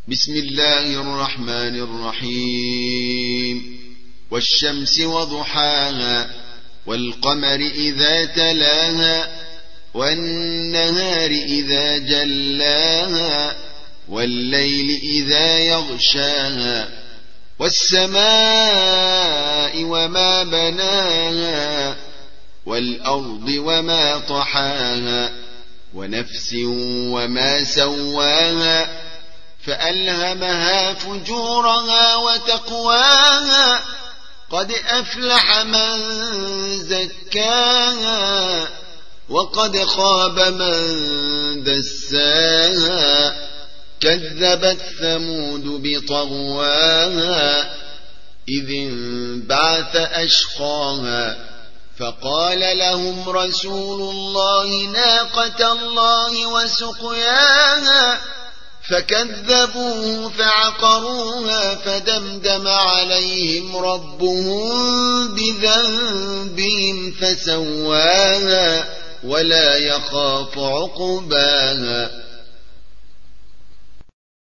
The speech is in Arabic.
بسم الله الرحمن الرحيم والشمس وضحاها والقمر إذا تلاها والنهار إذا جلاها والليل إذا يغشاها والسماء وما بناها والأرض وما طحاها ونفس وما سواها فألهمها فجورها وتقواها قد أفلح من زكاها وقد خاب من دساها كذبت ثمود بطغواها إذ انبعث أشقاها فقال لهم رسول الله ناقة الله وسقياها فكذبوه فعقروها فدمدم عليهم ربهم بذنبهم فسواها ولا يخاف عقباها